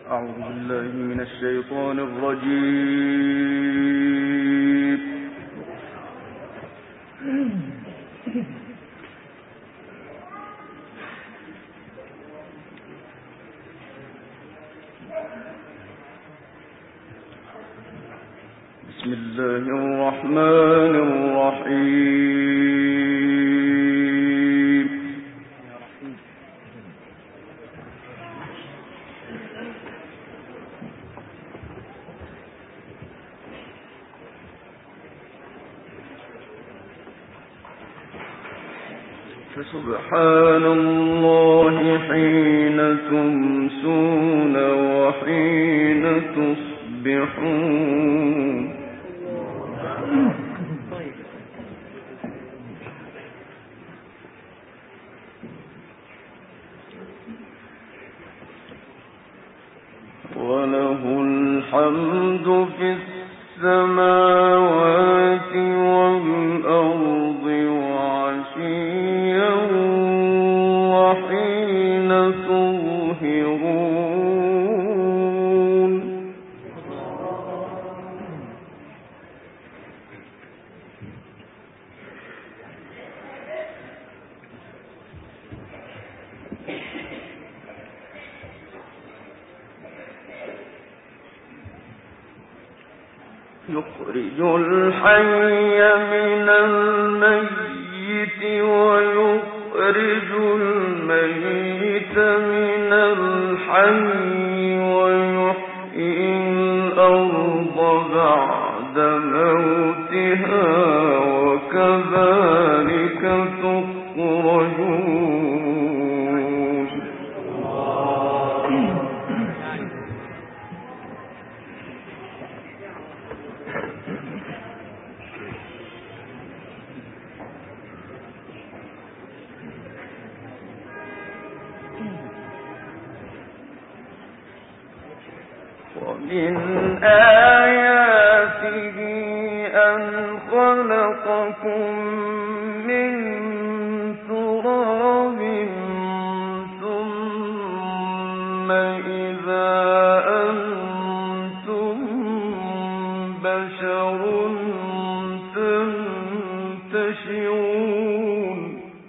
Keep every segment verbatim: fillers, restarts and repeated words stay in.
أعوذ بالله من الشيطان الرجيم. بسم الله الرحمن الرحيم. فسبحان الله حين تمسون وحين تصبحون. وله الحمد في السماوات والأرض وعشيا وحين تظهرون. يخرج الحي من الميت ويخرج الميت من الحي ويحيي الأرض بعد موتها وكذلك تخرجون. ومن آياته أن خلقكم من تراب ثم إذا أنتم بشر تنتشرون.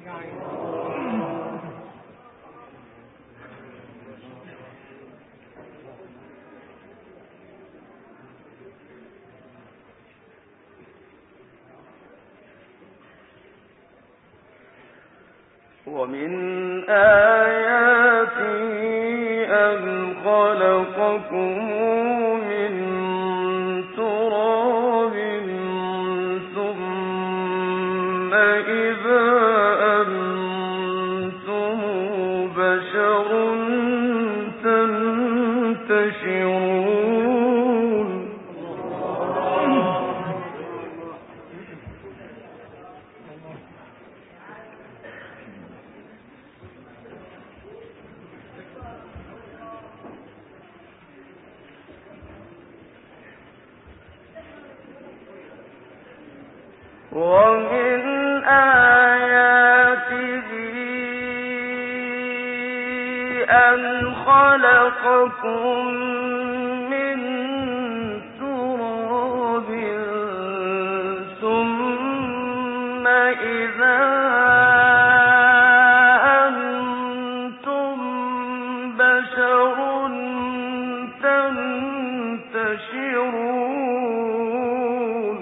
ومن آياته أن خلقكم من تراب ثم إذا أنتم بشر تنتشرون. ومن آياته أن خلقكم من تراب ثم إذا أنتم بشر تنتشرون.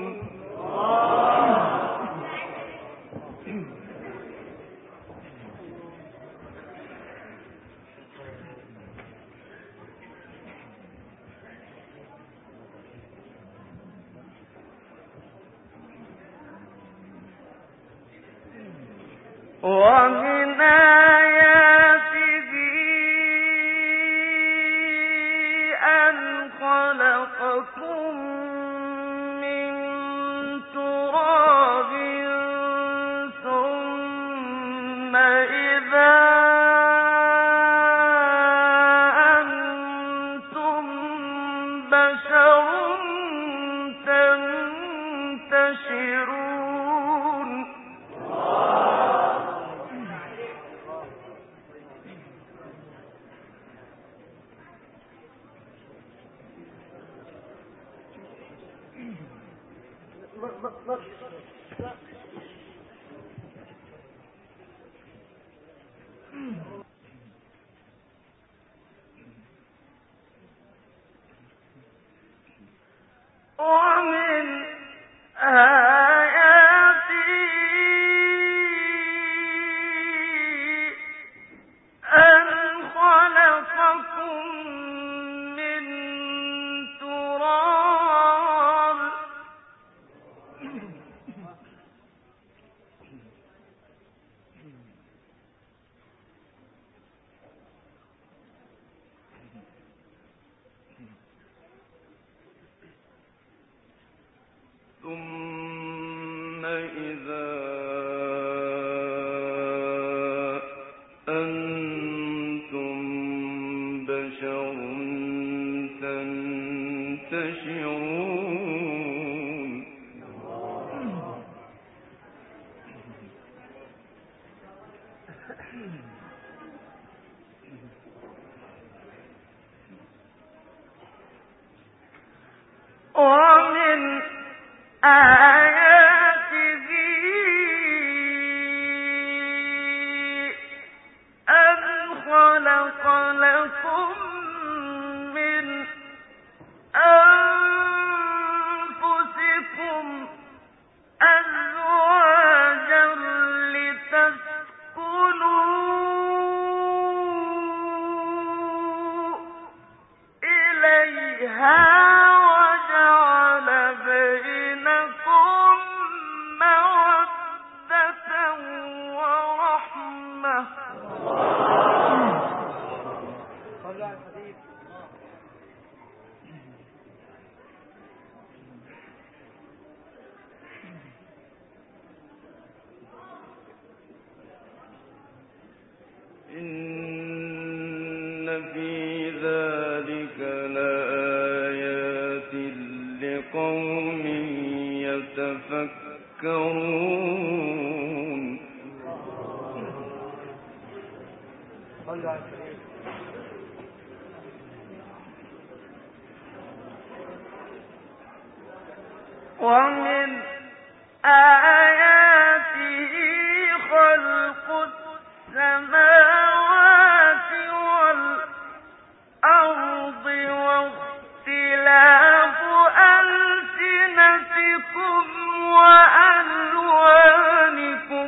ومن آياته أن خلقكم من تراب ثم إذا أنتم بشر تنتشرون. ومن آياته أن خلقكم من تراب ثم إذا أنتم بشر تنتشرون ومن آياته أن خلق لكم من أنفسكم أزواجا لتسكنوا إليها إن في ذلك لآيات لقوم يتفكرون ومن آياته خلق السماوات والأرض واختلاف ألسنتكم وألوانكم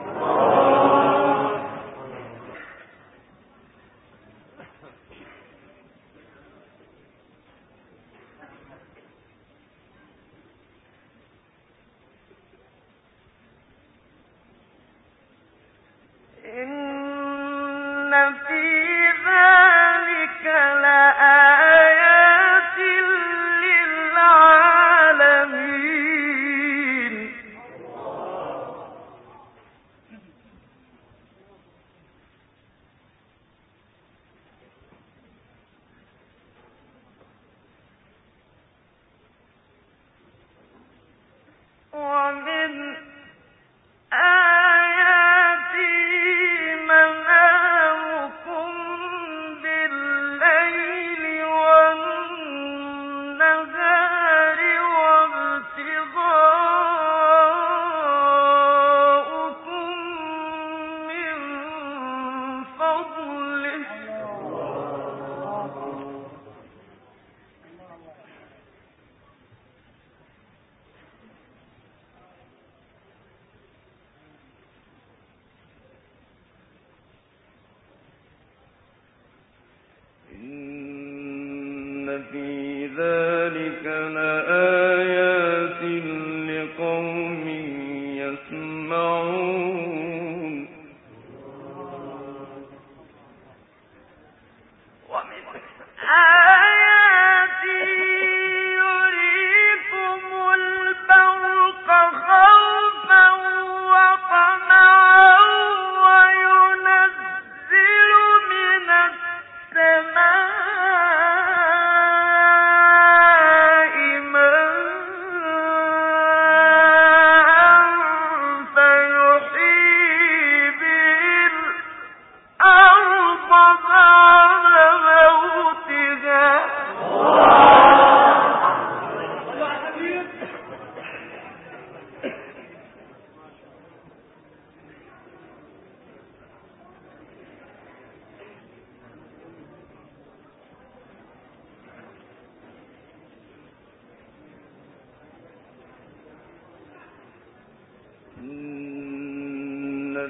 إن في ذلك لآيات للعالمين ومن آياته منامكم بالليل والنهار وابتغاؤكم من فضله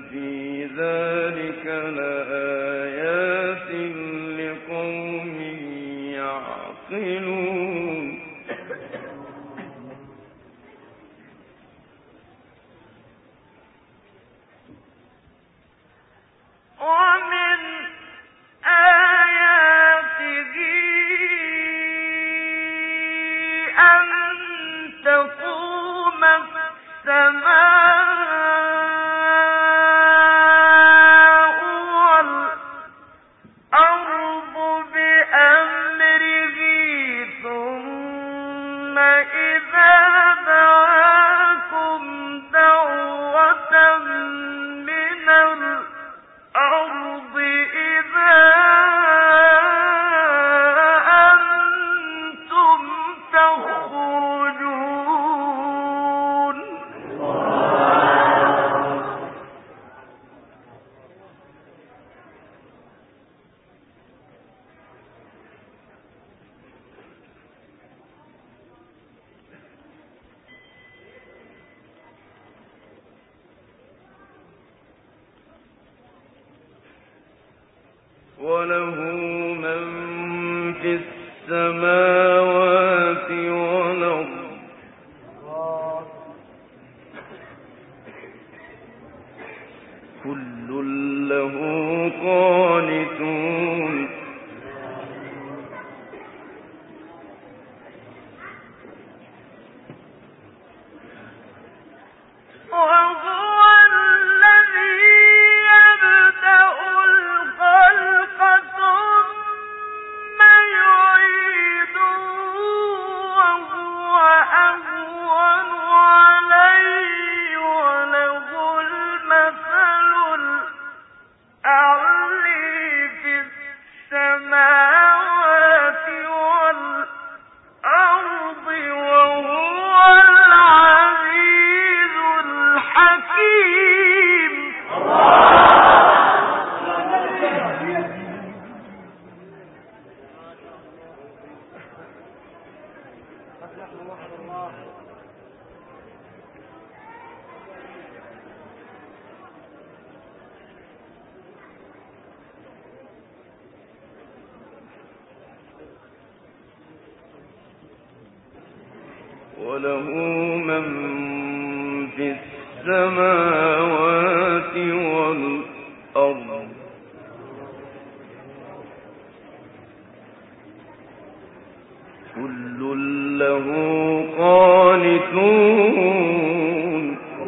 في ذلك لآيات لقوم يعقلون ومن آياته أن تقوم السماء والأرض بأمره ثم إذا دعاكم دعوة من الأرض إذا أنتم تخرجون وله من في السماوات والأرض كل له قانتون وهو الذي يبدأ الخلق ثم يعيده وهو أهون عليه وله المثل الأعلى في السماوات والأرض وهو العزيز الحكيم وله من في السماوات والأرض كل له قانتون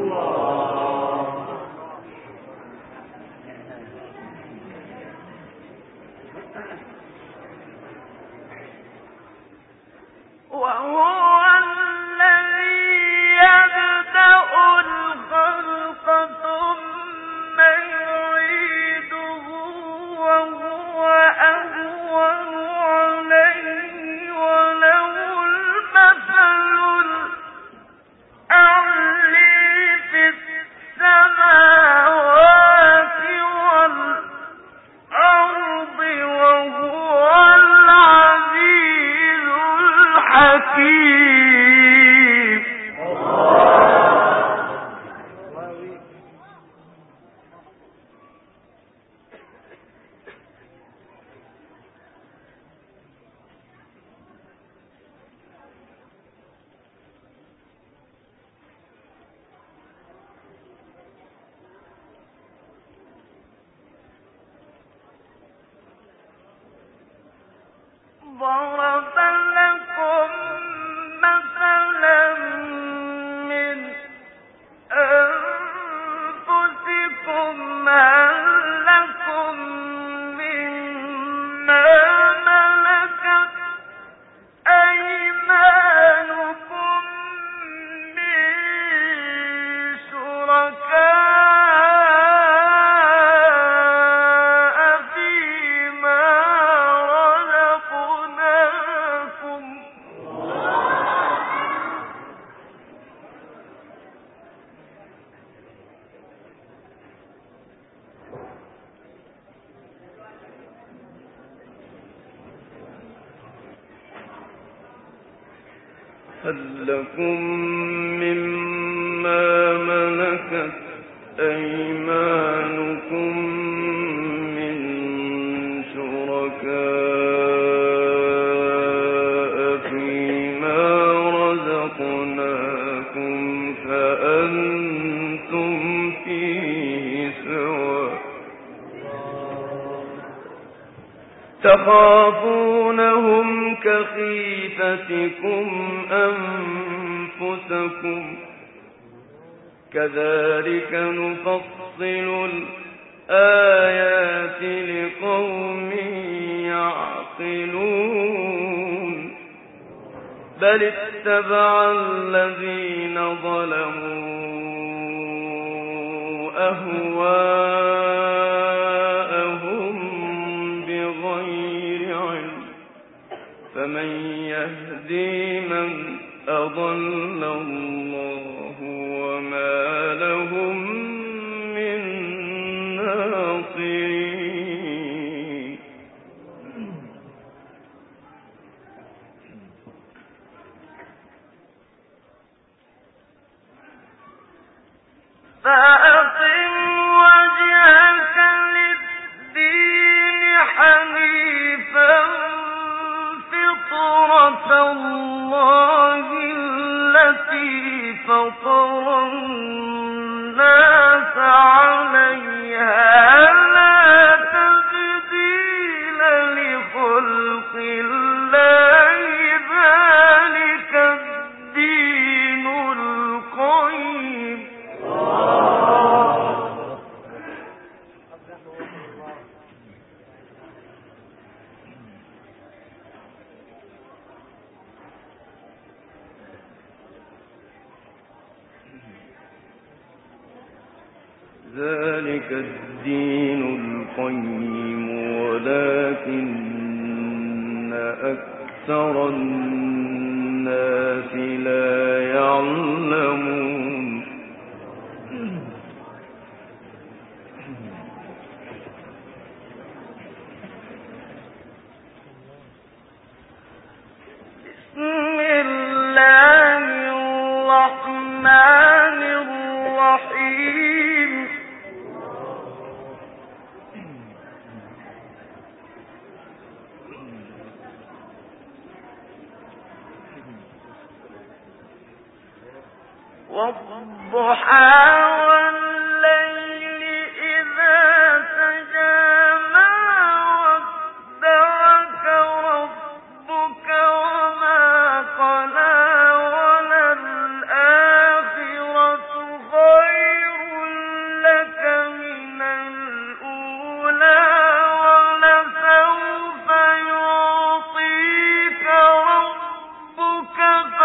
وهو الذي يبدأ الخلق ثم يعيده وهو أهون عليه وله المثل الأعلى في السماوات والأرض وهو العزيز الحكيم ضرب لكم مثلا من أنفسكم هل لكم مما ملكت أيمانكم من شركاء فيما رزقناكم هل لكم مما ملكت أيمانكم تخافونهم كخيفتكم أنفسكم كذلك نفصل الآيات لقوم يعقلون بل اتبع الذين ظلموا أهواءهم بغير علم فمن يهدي من أضل الله وما لهم من ناصرين فأقم وجهك للدين حنيفا فطرة الله التي فطر الناس عليها لا تبديل لخلق الله ذلك الدين القيم ذلك الدين القيم ولكن أكثر الناس لا يعلمون بسم الله الرحمن الرحيم والضحى والليل إذا سجى ما ودعك ربك وما قلى وللآخرة خير لك من الأولى ولسوف يعطيك ربك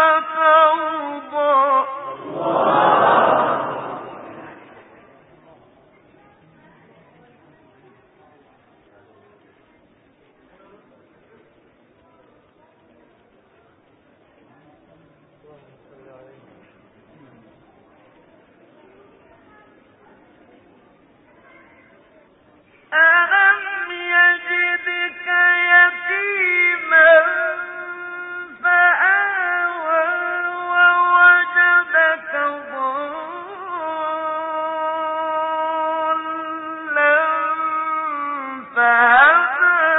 فترضى ألم يجدك يتيما فآوى ووجدك ضالا فهدى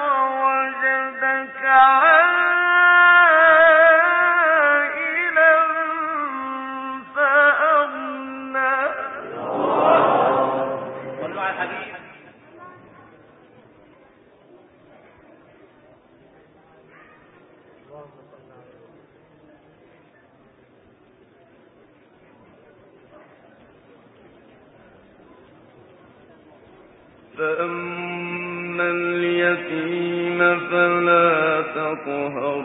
ووجدك عائلا فأغنى صلوا على الحبيب فأما اليتيم فلا تقهر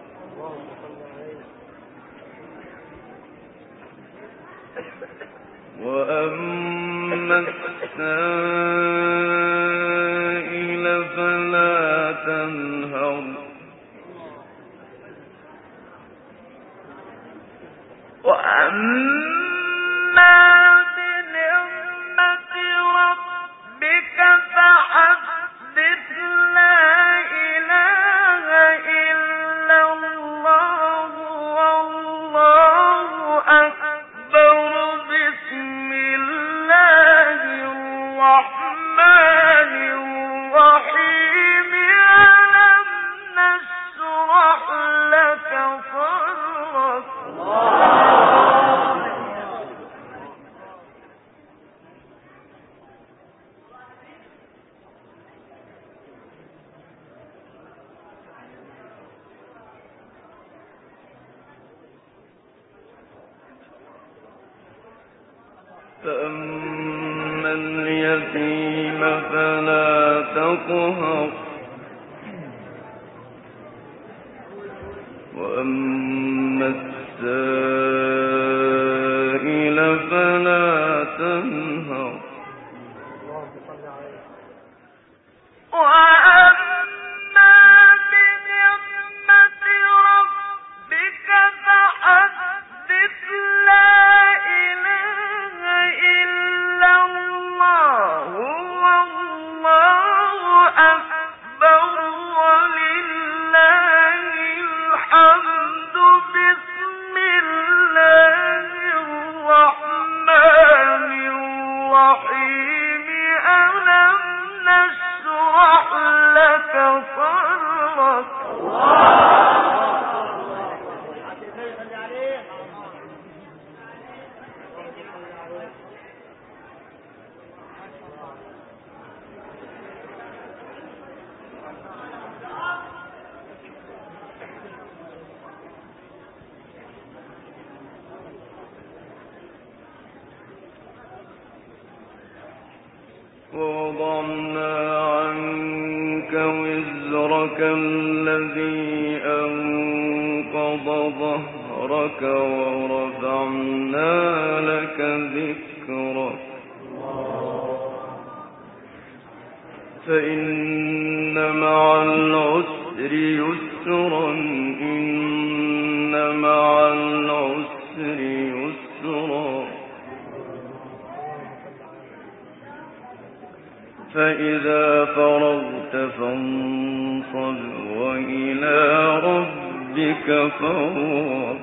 وأما السائل فلا تنهر وأما بنعمة ربك فحدث لا إله إلا الله والله أكبر بسم الله الرحمن فأما اليتيم فلا تقهر وأما السائل فلا تنهر ووضعنا عنك وزرك الذي أنقض ظهرك ورفعنا لك ذكرك فإن مع العسر يسرا إن مع العسر يسرا فإذا فرغت فانصب وإلى ربك فارغب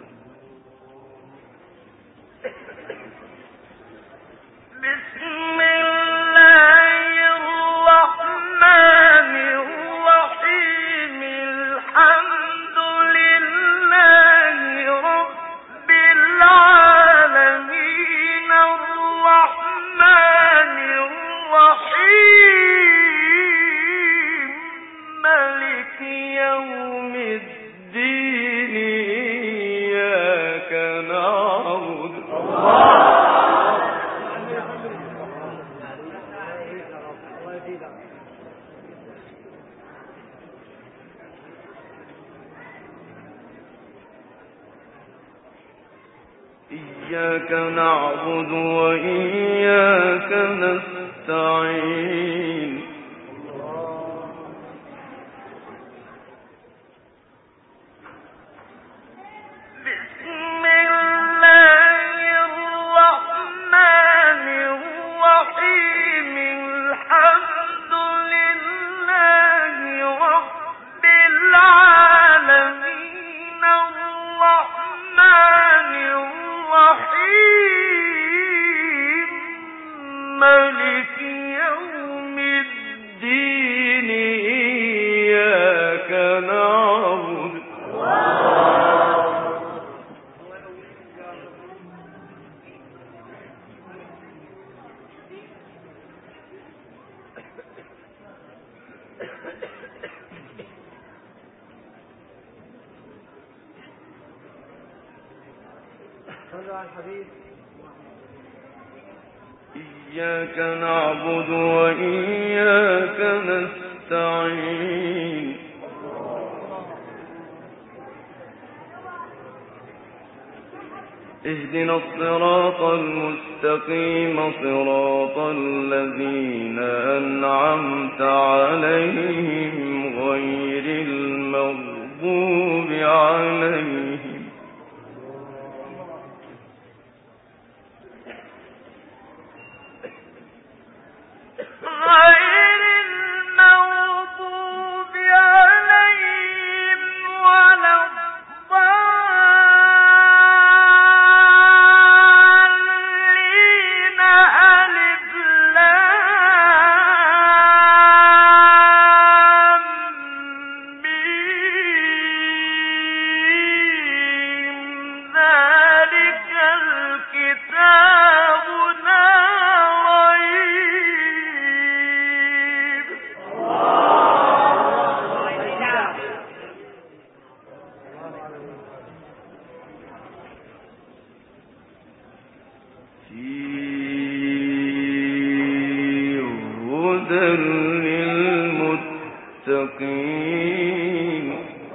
إياك نعبد وإياك نستعين إياك نعبد وإياك نستعين اهدنا الصراط المستقيم صراط الذين أنعمت عليهم غير المغضوب عليهم ألف لام المستقيم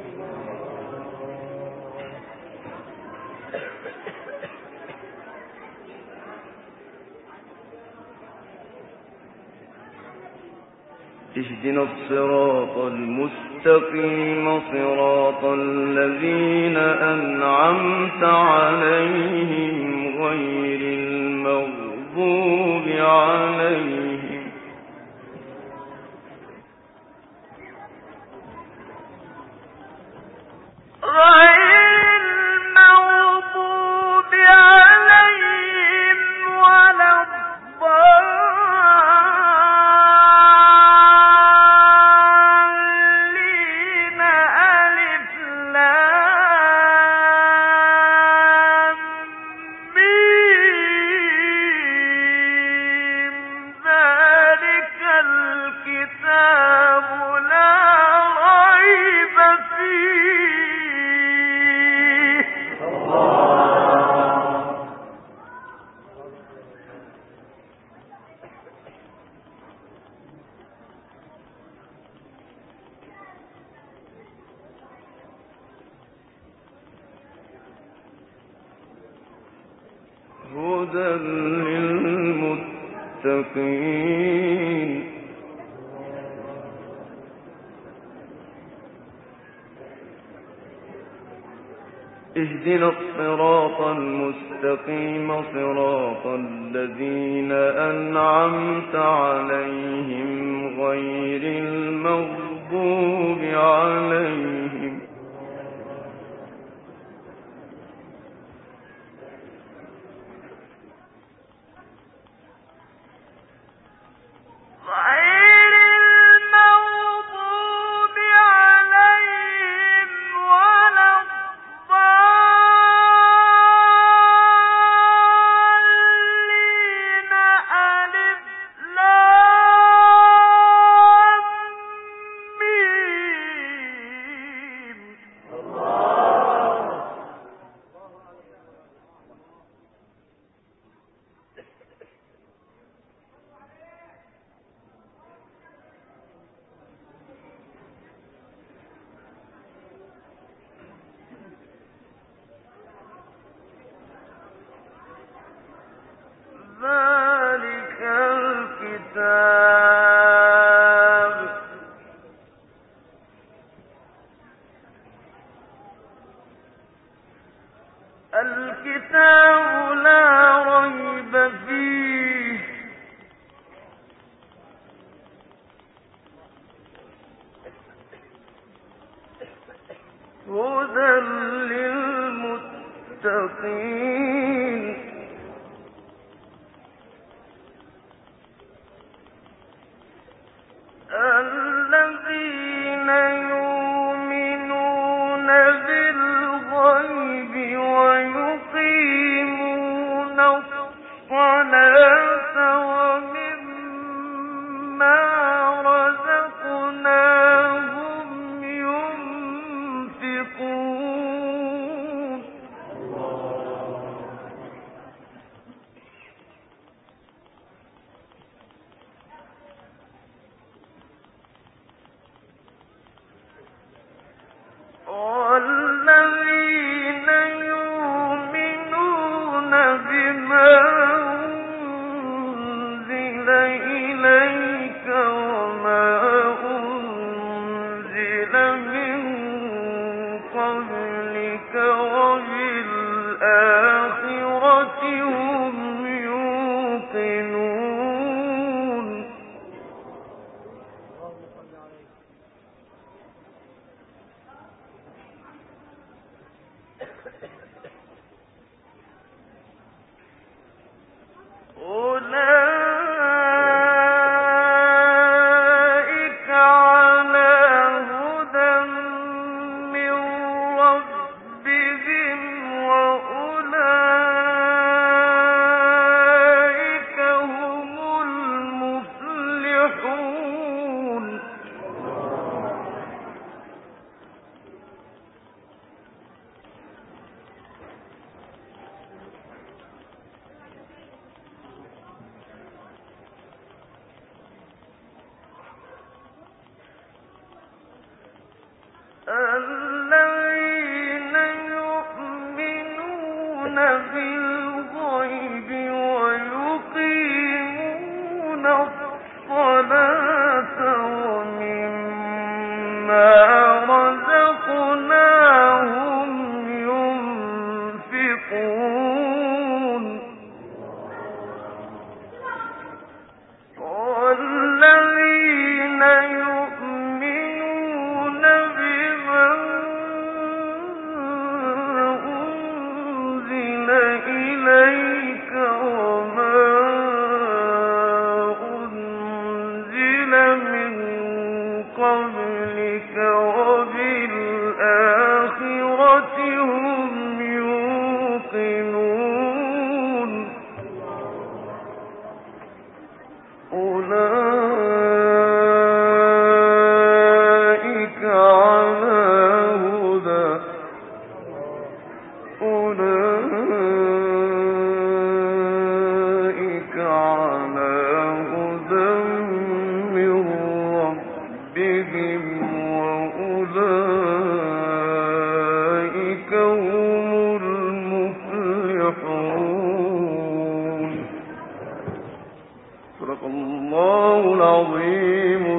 اهدنا الصراط المستقيم صراط الذين أنعمت عليهم غير المغضوب عليهم هدى للمتقين اهدنا الصراط المستقيم صراط الذين أنعمت عليهم غير المغضوب عليهم ذلك الكتاب الكتاب لا ريب فيه هدى للمتقين الذين يؤمنون بالغيب ويقيمون الصلاة ومما رزقناهم ينفقون والذين يؤمنون بما أنزل إليك وما أنزل من قبلك وبالآخرة هم يوقنون أولئك على هدى من ربهم وأولئك هم المفلحون الذين يؤمنون بالغيب ويقيمون الصلاة ومما رزقناهم ينفقون والذين يؤمنون بما أنزل إليك وما أنزل من قبلك وبالآخرة هم يوقنون أولئك على هدى أولئك على هدى من ربهم وأولئك هم المفلحون. صدق الله العظيم